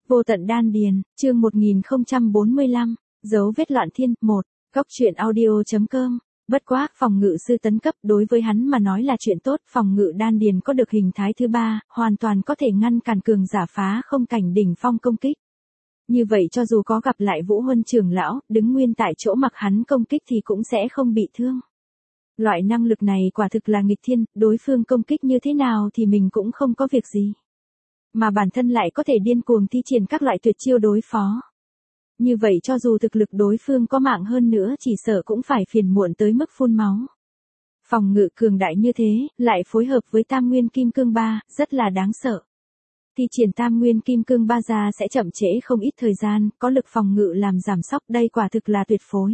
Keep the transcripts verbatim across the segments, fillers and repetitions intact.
Vô tận đan điền, chương một nghìn không trăm bốn mươi lăm, dấu vết loạn thiên, một, góc truyện audio.com. Bất quá, phòng ngự sư tấn cấp đối với hắn mà nói là chuyện tốt, phòng ngự đan điền có được hình thái thứ ba, hoàn toàn có thể ngăn cản cường giả phá không cảnh đỉnh phong công kích. Như vậy cho dù có gặp lại Vũ Huân trưởng lão, đứng nguyên tại chỗ mặc hắn công kích thì cũng sẽ không bị thương. Loại năng lực này quả thực là nghịch thiên, đối phương công kích như thế nào thì mình cũng không có việc gì. Mà bản thân lại có thể điên cuồng thi triển các loại tuyệt chiêu đối phó. Như vậy cho dù thực lực đối phương có mạng hơn nữa chỉ sợ cũng phải phiền muộn tới mức phun máu. Phòng ngự cường đại như thế, lại phối hợp với tam nguyên kim cương ba, rất là đáng sợ. Thi triển tam nguyên kim cương ba ra sẽ chậm trễ không ít thời gian, có lực phòng ngự làm giảm sóc, đây quả thực là tuyệt phối.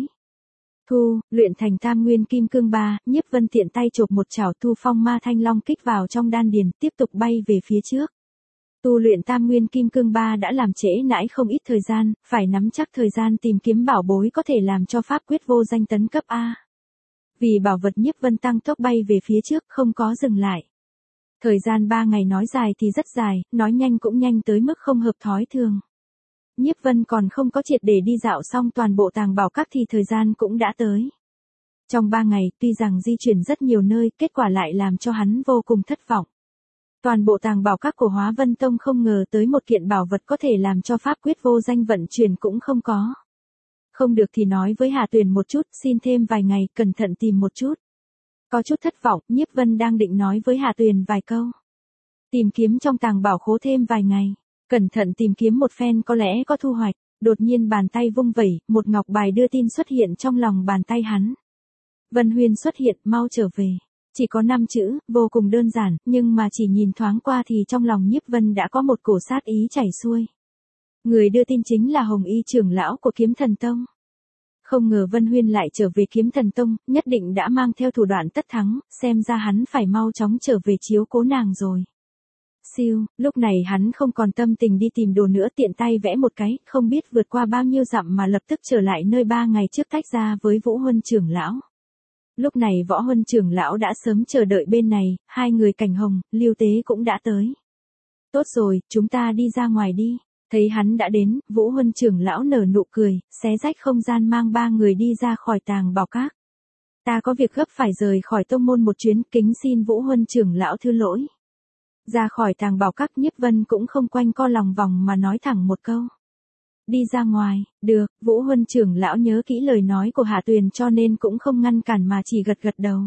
Thu, luyện thành tam nguyên kim cương ba, Nhiếp Vân tiện tay chộp một chảo thu phong ma thanh long kích vào trong đan điền, tiếp tục bay về phía trước. Tu luyện tam nguyên kim cương ba đã làm trễ nãi không ít thời gian, phải nắm chắc thời gian tìm kiếm bảo bối có thể làm cho pháp quyết vô danh tấn cấp A. Vì bảo vật Nhiếp Vân tăng tốc bay về phía trước không có dừng lại. Thời gian ba ngày nói dài thì rất dài, nói nhanh cũng nhanh tới mức không hợp thói thường. Nhiếp Vân còn không có triệt để đi dạo xong toàn bộ tàng bảo các thì thời gian cũng đã tới. Trong ba ngày tuy rằng di chuyển rất nhiều nơi, kết quả lại làm cho hắn vô cùng thất vọng. Toàn bộ tàng bảo các của Hóa Vân Tông không ngờ tới một kiện bảo vật có thể làm cho pháp quyết vô danh vận chuyển cũng không có. Không được thì nói với Hà Tuyền một chút, xin thêm vài ngày, cẩn thận tìm một chút. Có chút thất vọng, Nhiếp Vân đang định nói với Hà Tuyền vài câu. Tìm kiếm trong tàng bảo khố thêm vài ngày, cẩn thận tìm kiếm một phen có lẽ có thu hoạch. Đột nhiên bàn tay vung vẩy, một ngọc bài đưa tin xuất hiện trong lòng bàn tay hắn. Vân Huyên xuất hiện, mau trở về. Chỉ có năm chữ, vô cùng đơn giản, nhưng mà chỉ nhìn thoáng qua thì trong lòng Nhiếp Vân đã có một cổ sát ý chảy xuôi. Người đưa tin chính là Hồng Y trưởng lão của Kiếm Thần Tông. Không ngờ Vân Huyên lại trở về Kiếm Thần Tông, nhất định đã mang theo thủ đoạn tất thắng, xem ra hắn phải mau chóng trở về chiếu cố nàng rồi. Siêu, lúc này hắn không còn tâm tình đi tìm đồ nữa, tiện tay vẽ một cái, không biết vượt qua bao nhiêu dặm mà lập tức trở lại nơi ba ngày trước tách ra với Vũ Huân trưởng lão. Lúc này Võ Huân trưởng lão đã sớm chờ đợi bên này, hai người Cảnh Hồng, Lưu Tế cũng đã tới. Tốt rồi, chúng ta đi ra ngoài đi. Thấy hắn đã đến, Vũ Huân trưởng lão nở nụ cười, xé rách không gian mang ba người đi ra khỏi tàng bảo các. Ta có việc gấp phải rời khỏi tông môn một chuyến, kính xin Vũ Huân trưởng lão thứ lỗi. Ra khỏi tàng bảo các, Nhiếp Vân cũng không quanh co lòng vòng mà nói thẳng một câu. Đi ra ngoài, được, Vũ Huân trưởng lão nhớ kỹ lời nói của Hạ Tuyền cho nên cũng không ngăn cản mà chỉ gật gật đầu.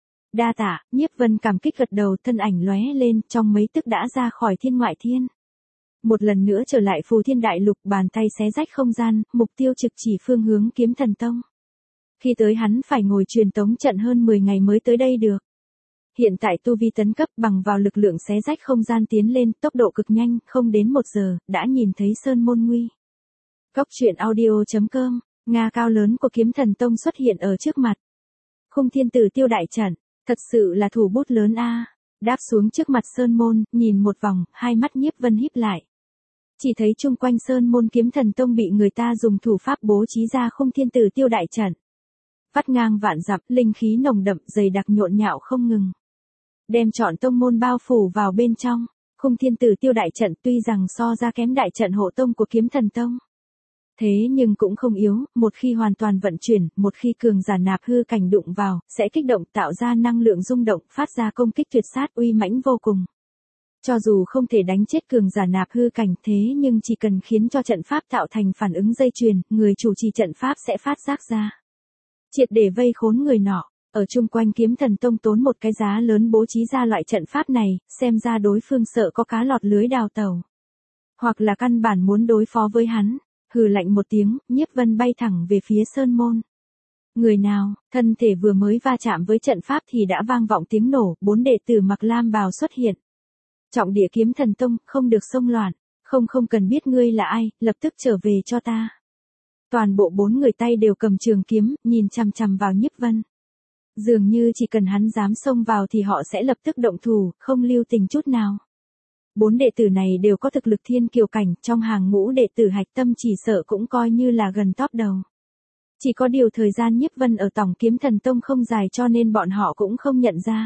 Đa tạ, Nhiếp Vân cảm kích gật đầu, thân ảnh lóe lên, trong mấy tức đã ra khỏi thiên ngoại thiên. Một lần nữa trở lại Phù Thiên Đại Lục, bàn tay xé rách không gian, mục tiêu trực chỉ phương hướng Kiếm Thần Tông. Khi tới hắn phải ngồi truyền tống trận hơn mười ngày mới tới đây được. Hiện tại tu vi tấn cấp bằng vào lực lượng xé rách không gian tiến lên, tốc độ cực nhanh, không đến một giờ, đã nhìn thấy Sơn Môn Nguy. Góc truyện audio.com, Nga cao lớn của Kiếm Thần Tông xuất hiện ở trước mặt. Khung Thiên Tử Tiêu đại trận, thật sự là thủ bút lớn a. Đáp xuống trước mặt Sơn Môn, nhìn một vòng, hai mắt Nhiếp Vân híp lại. Chỉ thấy chung quanh Sơn Môn Kiếm Thần Tông bị người ta dùng thủ pháp bố trí ra Khung Thiên Tử Tiêu đại trận. Vắt ngang vạn dặm, linh khí nồng đậm, dày đặc nhộn nhạo không ngừng. Đem trọn tông môn bao phủ vào bên trong. Khung Thiên Tử Tiêu đại trận tuy rằng so ra kém đại trận hộ tông của Kiếm Thần Tông. Thế nhưng cũng không yếu, một khi hoàn toàn vận chuyển, một khi cường giả nạp hư cảnh đụng vào, sẽ kích động tạo ra năng lượng rung động, phát ra công kích tuyệt sát uy mãnh vô cùng. Cho dù không thể đánh chết cường giả nạp hư cảnh thế nhưng chỉ cần khiến cho trận pháp tạo thành phản ứng dây chuyền, người chủ trì trận pháp sẽ phát giác ra. Triệt để vây khốn người nọ, ở chung quanh Kiếm Thần Tông tốn một cái giá lớn bố trí ra loại trận pháp này, xem ra đối phương sợ có cá lọt lưới đào tẩu. Hoặc là căn bản muốn đối phó với hắn. Hừ lạnh một tiếng, Nhiếp Vân bay thẳng về phía Sơn Môn. Người nào, thân thể vừa mới va chạm với trận pháp thì đã vang vọng tiếng nổ, bốn đệ tử mặc lam bào xuất hiện. Trọng địa Kiếm Thần Tông, không được xông loạn, không không cần biết ngươi là ai, lập tức trở về cho ta. Toàn bộ bốn người tay đều cầm trường kiếm, nhìn chằm chằm vào Nhiếp Vân. Dường như chỉ cần hắn dám xông vào thì họ sẽ lập tức động thủ, không lưu tình chút nào. Bốn đệ tử này đều có thực lực thiên kiều cảnh, trong hàng ngũ đệ tử hạch tâm chỉ sợ cũng coi như là gần top đầu. Chỉ có điều thời gian Nhiếp Vân ở tổng Kiếm Thần Tông không dài cho nên bọn họ cũng không nhận ra.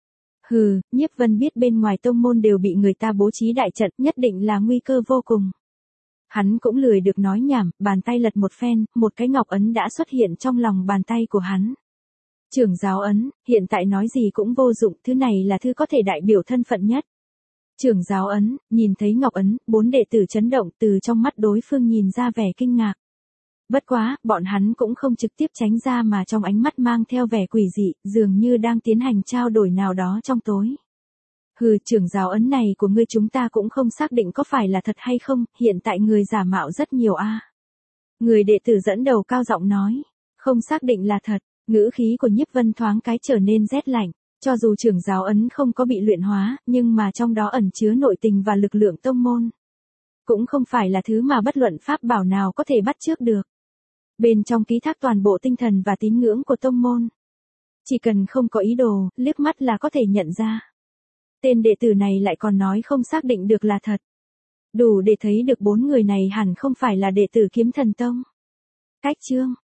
Hừ, Nhiếp Vân biết bên ngoài tông môn đều bị người ta bố trí đại trận, nhất định là nguy cơ vô cùng. Hắn cũng lười được nói nhảm, bàn tay lật một phen, một cái ngọc ấn đã xuất hiện trong lòng bàn tay của hắn. Trưởng giáo ấn, hiện tại nói gì cũng vô dụng, thứ này là thứ có thể đại biểu thân phận nhất. Trưởng giáo ấn, nhìn thấy ngọc ấn, bốn đệ tử chấn động, từ trong mắt đối phương nhìn ra vẻ kinh ngạc. Bất quá, bọn hắn cũng không trực tiếp tránh ra mà trong ánh mắt mang theo vẻ quỷ dị, dường như đang tiến hành trao đổi nào đó trong tối. Hừ, trưởng giáo ấn này của ngươi chúng ta cũng không xác định có phải là thật hay không, hiện tại người giả mạo rất nhiều a. Người đệ tử dẫn đầu cao giọng nói, không xác định là thật, ngữ khí của Nhiếp Vân thoáng cái trở nên rét lạnh, cho dù trưởng giáo ấn không có bị luyện hóa, nhưng mà trong đó ẩn chứa nội tình và lực lượng tông môn. Cũng không phải là thứ mà bất luận pháp bảo nào có thể bắt chước được. Bên trong ký thác toàn bộ tinh thần và tín ngưỡng của tông môn. Chỉ cần không có ý đồ, liếc mắt là có thể nhận ra. Tên đệ tử này lại còn nói không xác định được là thật. Đủ để thấy được bốn người này hẳn không phải là đệ tử Kiếm Thần Tông. Cách chương